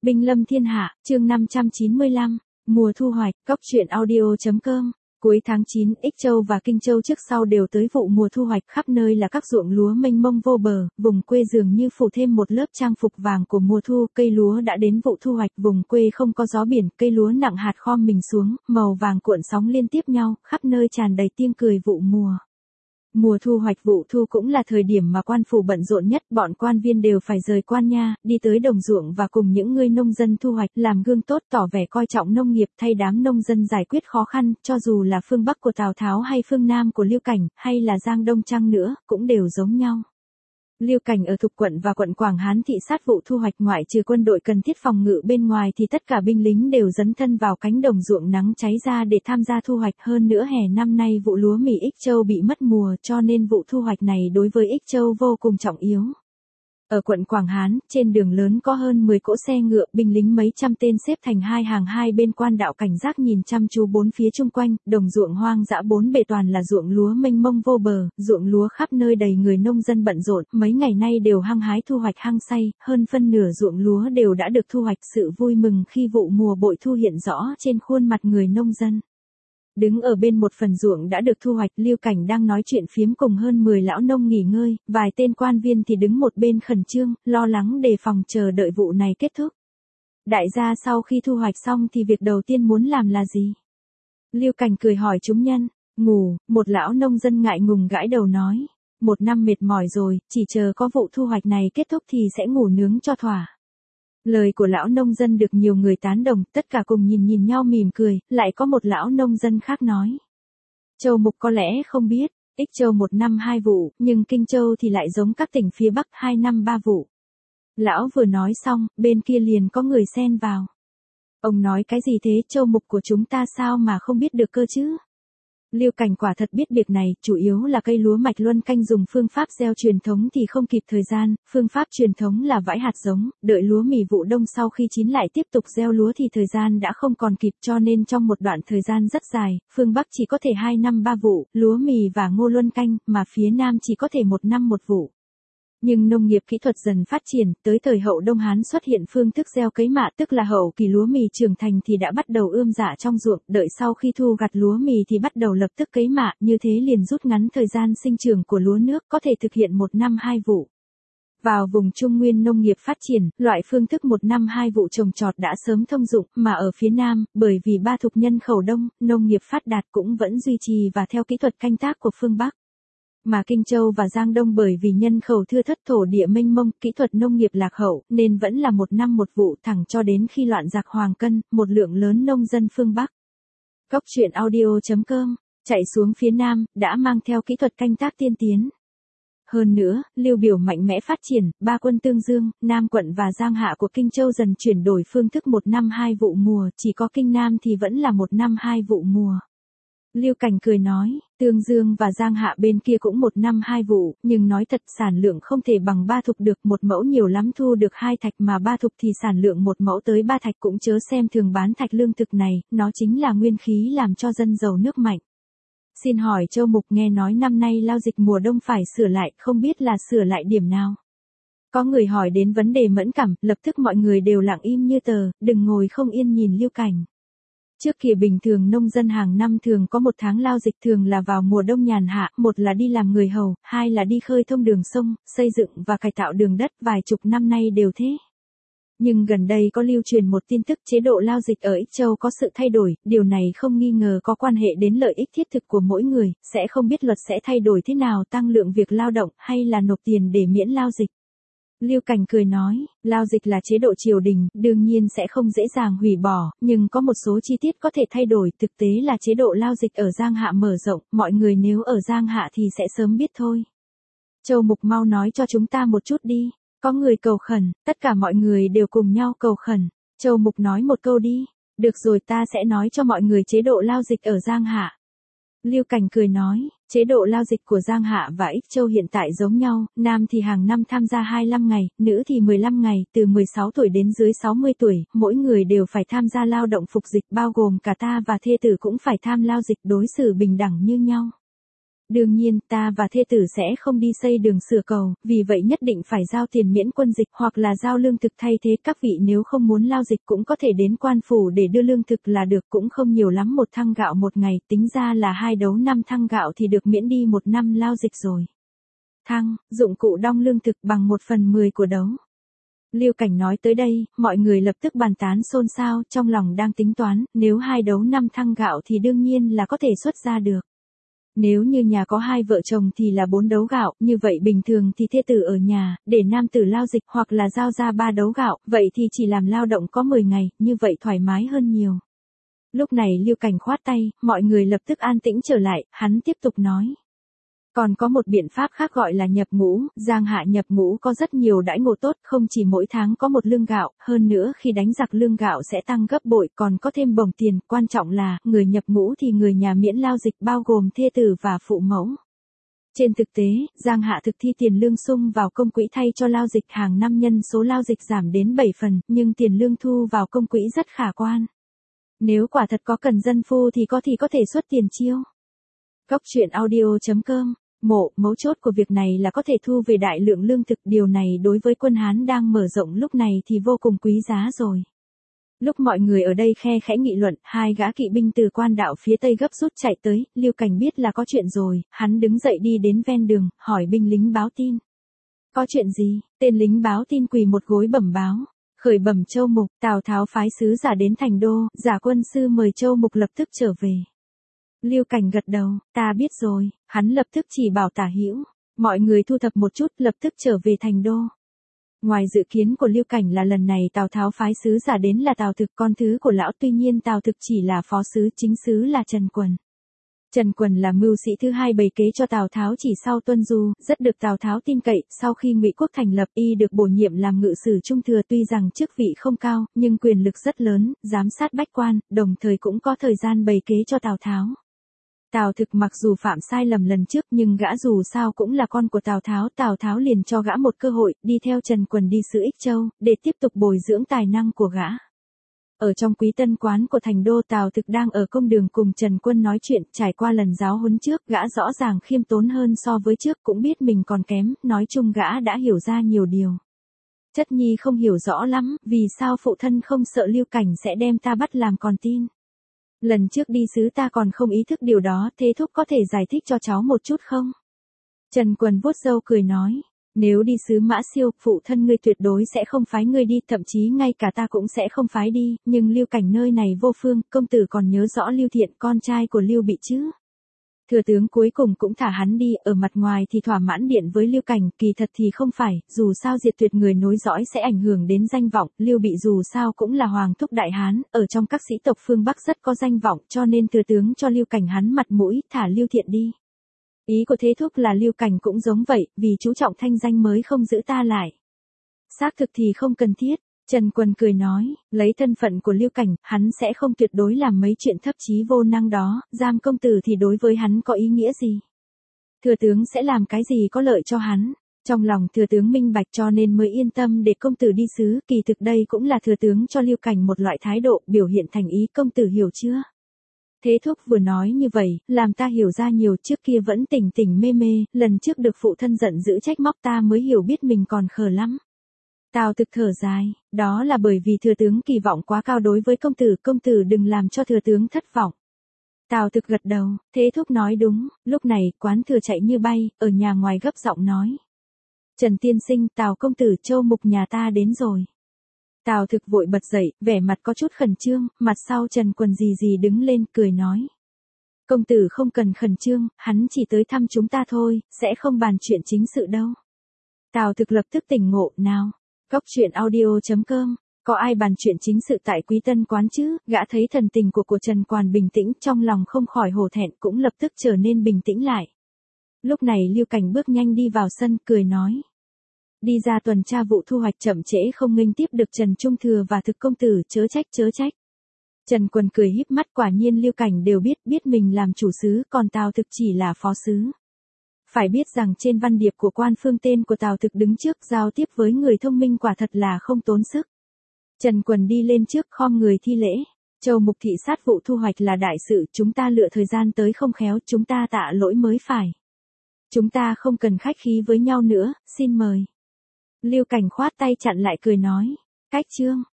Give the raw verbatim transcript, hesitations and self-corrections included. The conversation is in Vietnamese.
Binh lâm thiên hạ, chương năm trăm chín mươi lăm, mùa thu hoạch, cốc truyện audio.com. Cuối tháng chín, Ích Châu và Kinh Châu trước sau đều tới vụ mùa thu hoạch, khắp nơi là các ruộng lúa mênh mông vô bờ, vùng quê dường như phủ thêm một lớp trang phục vàng của mùa thu, cây lúa đã đến vụ thu hoạch, vùng quê không có gió biển, cây lúa nặng hạt khom mình xuống, màu vàng cuộn sóng liên tiếp nhau, khắp nơi tràn đầy tiếng cười vụ mùa. Mùa thu hoạch vụ thu cũng là thời điểm mà quan phủ bận rộn nhất, bọn quan viên đều phải rời quan nha, đi tới đồng ruộng và cùng những người nông dân thu hoạch, làm gương tốt tỏ vẻ coi trọng nông nghiệp, thay đám nông dân giải quyết khó khăn, cho dù là phương Bắc của Tào Tháo hay phương Nam của Lưu Cảnh, hay là Giang Đông chăng nữa, cũng đều giống nhau. Lưu Cảnh ở Thục quận và quận Quảng Hán thị sát vụ thu hoạch, ngoại trừ quân đội cần thiết phòng ngự bên ngoài thì tất cả binh lính đều dấn thân vào cánh đồng ruộng nắng cháy ra để tham gia thu hoạch. Hơn nữa hè năm nay vụ lúa mì Ích Châu bị mất mùa, cho nên vụ thu hoạch này đối với Ích Châu vô cùng trọng yếu. Ở quận Quảng Hán, trên đường lớn có hơn mười cỗ xe ngựa, binh lính mấy trăm tên xếp thành hai hàng hai bên, quan đạo cảnh giác nhìn chăm chú bốn phía chung quanh, đồng ruộng hoang dã bốn bề toàn là ruộng lúa mênh mông vô bờ, ruộng lúa khắp nơi đầy người nông dân bận rộn, mấy ngày nay đều hăng hái thu hoạch hăng say, hơn phân nửa ruộng lúa đều đã được thu hoạch, sự vui mừng khi vụ mùa bội thu hiện rõ trên khuôn mặt người nông dân. Đứng ở bên một phần ruộng đã được thu hoạch, Lưu Cảnh đang nói chuyện phiếm cùng hơn mười lão nông nghỉ ngơi, vài tên quan viên thì đứng một bên khẩn trương, lo lắng đề phòng chờ đợi vụ này kết thúc. Đại gia sau khi thu hoạch xong thì việc đầu tiên muốn làm là gì? Lưu Cảnh cười hỏi chúng nhân. Ngủ, một lão nông dân ngại ngùng gãi đầu nói. Một năm mệt mỏi rồi, chỉ chờ có vụ thu hoạch này kết thúc thì sẽ ngủ nướng cho thỏa. Lời của lão nông dân được nhiều người tán đồng, tất cả cùng nhìn nhìn nhau mỉm cười, lại có một lão nông dân khác nói. Châu Mục có lẽ không biết, Ích Châu một năm hai vụ, nhưng Kinh Châu thì lại giống các tỉnh phía Bắc hai năm ba vụ. Lão vừa nói xong, bên kia liền có người xen vào. Ông nói cái gì thế, Châu Mục của chúng ta sao mà không biết được cơ chứ? Lưu Cảnh quả thật biết việc này, chủ yếu là cây lúa mạch luân canh dùng phương pháp gieo truyền thống thì không kịp thời gian, phương pháp truyền thống là vãi hạt giống, đợi lúa mì vụ đông sau khi chín lại tiếp tục gieo lúa thì thời gian đã không còn kịp, cho nên trong một đoạn thời gian rất dài, phương Bắc chỉ có thể hai năm ba vụ, lúa mì và ngô luân canh, mà phía Nam chỉ có thể một năm một vụ. Nhưng nông nghiệp kỹ thuật dần phát triển, tới thời hậu Đông Hán xuất hiện phương thức gieo cấy mạ, tức là hậu kỳ lúa mì trưởng thành thì đã bắt đầu ươm rạ trong ruộng, đợi sau khi thu gặt lúa mì thì bắt đầu lập tức cấy mạ, như thế liền rút ngắn thời gian sinh trưởng của lúa nước, có thể thực hiện một năm hai vụ. Vào vùng Trung Nguyên nông nghiệp phát triển, loại phương thức một năm hai vụ trồng trọt đã sớm thông dụng, mà ở phía Nam, bởi vì ba thục nhân khẩu đông, nông nghiệp phát đạt cũng vẫn duy trì và theo kỹ thuật canh tác của phương Bắc. Mà Kinh Châu và Giang Đông bởi vì nhân khẩu thưa thớt, thổ địa mênh mông, kỹ thuật nông nghiệp lạc hậu, nên vẫn là một năm một vụ, thẳng cho đến khi loạn giặc Hoàng Cân, một lượng lớn nông dân phương Bắc. Cốc truyện audio.com, chạy xuống phía Nam, đã mang theo kỹ thuật canh tác tiên tiến. Hơn nữa, Lưu Biểu mạnh mẽ phát triển, ba quân tương dương, Nam quận và Giang Hạ của Kinh Châu dần chuyển đổi phương thức một năm hai vụ mùa, chỉ có Kinh Nam thì vẫn là một năm hai vụ mùa. Lưu Cảnh cười nói, Tương Dương và Giang Hạ bên kia cũng một năm hai vụ, nhưng nói thật sản lượng không thể bằng ba thục được, một mẫu nhiều lắm thu được hai thạch mà ba thục thì sản lượng một mẫu tới ba thạch, cũng chớ xem thường bán thạch lương thực này, nó chính là nguyên khí làm cho dân giàu nước mạnh. Xin hỏi Châu Mục, nghe nói năm nay lao dịch mùa đông phải sửa lại, không biết là sửa lại điểm nào? Có người hỏi đến vấn đề mẫn cảm, lập tức mọi người đều lặng im như tờ, đừng ngồi không yên nhìn Lưu Cảnh. Trước kia bình thường nông dân hàng năm thường có một tháng lao dịch, thường là vào mùa đông nhàn hạ, một là đi làm người hầu, hai là đi khơi thông đường sông, xây dựng và cải tạo đường đất, vài chục năm nay đều thế. Nhưng gần đây có lưu truyền một tin tức, chế độ lao dịch ở Ích Châu có sự thay đổi, điều này không nghi ngờ có quan hệ đến lợi ích thiết thực của mỗi người, sẽ không biết luật sẽ thay đổi thế nào, tăng lượng việc lao động hay là nộp tiền để miễn lao dịch. Lưu Cảnh cười nói, lao dịch là chế độ triều đình, đương nhiên sẽ không dễ dàng hủy bỏ, nhưng có một số chi tiết có thể thay đổi, thực tế là chế độ lao dịch ở Giang Hạ mở rộng, mọi người nếu ở Giang Hạ thì sẽ sớm biết thôi. Châu Mục mau nói cho chúng ta một chút đi, có người cầu khẩn, tất cả mọi người đều cùng nhau cầu khẩn, Châu Mục nói một câu đi, được rồi ta sẽ nói cho mọi người chế độ lao dịch ở Giang Hạ. Lưu Cảnh cười nói, chế độ lao dịch của Giang Hạ và Ích Châu hiện tại giống nhau, nam thì hàng năm tham gia hai mươi lăm ngày, nữ thì mười lăm ngày, từ mười sáu tuổi đến dưới sáu mươi tuổi, mỗi người đều phải tham gia lao động phục dịch, bao gồm cả ta và thê tử cũng phải tham lao dịch, đối xử bình đẳng như nhau. Đương nhiên, ta và thê tử sẽ không đi xây đường sửa cầu, vì vậy nhất định phải giao tiền miễn quân dịch hoặc là giao lương thực thay thế. Các vị nếu không muốn lao dịch cũng có thể đến quan phủ để đưa lương thực là được, cũng không nhiều lắm, một thăng gạo một ngày, tính ra là hai đấu năm thăng gạo thì được miễn đi một năm lao dịch rồi. Thăng, dụng cụ đong lương thực bằng một phần mười của đấu. Lưu Cảnh nói tới đây, mọi người lập tức bàn tán xôn xao, trong lòng đang tính toán, nếu hai đấu năm thăng gạo thì đương nhiên là có thể xuất ra được. Nếu như nhà có hai vợ chồng thì là bốn đấu gạo, như vậy bình thường thì thê tử ở nhà, để nam tử lao dịch hoặc là giao ra ba đấu gạo, vậy thì chỉ làm lao động có mười ngày, như vậy thoải mái hơn nhiều. Lúc này Lưu Cảnh khoát tay, mọi người lập tức an tĩnh trở lại, hắn tiếp tục nói. Còn có một biện pháp khác gọi là nhập ngũ, Giang Hạ nhập ngũ có rất nhiều đãi ngộ tốt, không chỉ mỗi tháng có một lương gạo, hơn nữa khi đánh giặc lương gạo sẽ tăng gấp bội, còn có thêm bổng tiền, quan trọng là, người nhập ngũ thì người nhà miễn lao dịch bao gồm thê tử và phụ mẫu. Trên thực tế, Giang Hạ thực thi tiền lương sung vào công quỹ thay cho lao dịch, hàng năm nhân số lao dịch giảm đến bảy phần, nhưng tiền lương thu vào công quỹ rất khả quan. Nếu quả thật có cần dân phu thì có thì có thể xuất tiền chiêu. Góc truyện audio chấm com. Mộ, mấu chốt của việc này là có thể thu về đại lượng lương thực, điều này đối với quân Hán đang mở rộng lúc này thì vô cùng quý giá rồi. Lúc mọi người ở đây khe khẽ nghị luận, hai gã kỵ binh từ quan đạo phía tây gấp rút chạy tới, Lưu Cảnh biết là có chuyện rồi, hắn đứng dậy đi đến ven đường, hỏi binh lính báo tin. Có chuyện gì? Tên lính báo tin quỳ một gối bẩm báo. Khởi bẩm Châu Mục, Tào Tháo phái sứ giả đến thành đô, giả quân sư mời Châu Mục lập tức trở về. Lưu Cảnh gật đầu, ta biết rồi, hắn lập tức chỉ bảo Tả Hữu, mọi người thu thập một chút, lập tức trở về thành đô. Ngoài dự kiến của Lưu Cảnh là lần này Tào Tháo phái sứ giả đến là Tào Thực, con thứ của lão, tuy nhiên Tào Thực chỉ là phó sứ, chính sứ là Trần Quần. Trần Quần là mưu sĩ thứ hai bày kế cho Tào Tháo chỉ sau Tuân Du, rất được Tào Tháo tin cậy, sau khi Ngụy Quốc thành lập y được bổ nhiệm làm ngự sử trung thừa, tuy rằng chức vị không cao, nhưng quyền lực rất lớn, giám sát bách quan, đồng thời cũng có thời gian bày kế cho Tào Tháo. Tào Thực mặc dù phạm sai lầm lần trước nhưng gã dù sao cũng là con của Tào Tháo, Tào Tháo liền cho gã một cơ hội, đi theo Trần Quần đi sứ Ích Châu, để tiếp tục bồi dưỡng tài năng của gã. Ở trong Quý Tân quán của thành đô, Tào Thực đang ở công đường cùng Trần Quân nói chuyện, trải qua lần giáo huấn trước, gã rõ ràng khiêm tốn hơn so với trước, cũng biết mình còn kém, nói chung gã đã hiểu ra nhiều điều. Chất nhi không hiểu rõ lắm, vì sao phụ thân không sợ Lưu Cảnh sẽ đem ta bắt làm con tin. Lần trước đi sứ ta còn không ý thức điều đó, thế thúc có thể giải thích cho cháu một chút không? Trần Quần vuốt râu cười nói, nếu đi sứ Mã Siêu, phụ thân ngươi tuyệt đối sẽ không phái ngươi đi, thậm chí ngay cả ta cũng sẽ không phái đi, nhưng Lưu Cảnh nơi này vô phương, công tử còn nhớ rõ Lưu Thiện, con trai của Lưu Bị chứ? Thừa tướng cuối cùng cũng thả hắn đi, ở mặt ngoài thì thỏa mãn điện với Lưu Cảnh, kỳ thật thì không phải, dù sao diệt tuyệt người nối dõi sẽ ảnh hưởng đến danh vọng, Lưu Bị dù sao cũng là hoàng thúc đại hán, ở trong các sĩ tộc phương Bắc rất có danh vọng, cho nên thừa tướng cho Lưu Cảnh hắn mặt mũi, thả Lưu Thiện đi. Ý của thế thúc là Lưu Cảnh cũng giống vậy, vì chú trọng thanh danh mới không giữ ta lại. Xác thực thì không cần thiết. Trần Quần cười nói, lấy thân phận của Lưu Cảnh, hắn sẽ không tuyệt đối làm mấy chuyện thấp chí vô năng đó, giam công tử thì đối với hắn có ý nghĩa gì? Thừa tướng sẽ làm cái gì có lợi cho hắn? Trong lòng thừa tướng minh bạch cho nên mới yên tâm để công tử đi sứ, kỳ thực đây cũng là thừa tướng cho Lưu Cảnh một loại thái độ, biểu hiện thành ý, công tử hiểu chưa? Thế thúc vừa nói như vậy, làm ta hiểu ra nhiều, trước kia vẫn tỉnh tỉnh mê mê, lần trước được phụ thân giận dữ trách móc ta mới hiểu biết mình còn khờ lắm. Tào Thực thở dài, đó là bởi vì thừa tướng kỳ vọng quá cao đối với công tử, công tử đừng làm cho thừa tướng thất vọng. Tào Thực gật đầu, thế thúc nói đúng, lúc này, Quán Thừa chạy như bay, ở nhà ngoài gấp giọng nói. Trần tiên sinh, Tào công tử, Châu Mục nhà ta đến rồi. Tào Thực vội bật dậy, vẻ mặt có chút khẩn trương, mặt sau Trần Quần gì gì đứng lên, cười nói. Công tử không cần khẩn trương, hắn chỉ tới thăm chúng ta thôi, sẽ không bàn chuyện chính sự đâu. Tào Thực lập tức tỉnh ngộ, nào. Góc truyện audio chấm com, có ai bàn chuyện chính sự tại Quý Tân quán chứ? Gã thấy thần tình của của Trần Quán bình tĩnh, trong lòng không khỏi hổ thẹn, cũng lập tức trở nên bình tĩnh lại. Lúc này Lưu Cảnh bước nhanh đi vào sân, cười nói. Đi ra tuần tra vụ thu hoạch, chậm trễ không nghênh tiếp được Trần Trung Thừa và Thực công tử, chớ trách chớ trách. Trần Quần cười híp mắt, quả nhiên Lưu Cảnh đều biết, biết mình làm chủ sứ, còn Tào Thực chỉ là phó sứ. Phải biết rằng trên văn điệp của quan phương tên của Tào Thực đứng trước, giao tiếp với người thông minh quả thật là không tốn sức. Trần Quần đi lên trước khom người thi lễ. Châu Mục thị sát vụ thu hoạch là đại sự, chúng ta lựa thời gian tới không khéo, chúng ta tạ lỗi mới phải. Chúng ta không cần khách khí với nhau nữa, xin mời. Lưu Cảnh khoát tay chặn lại cười nói. Cách chương.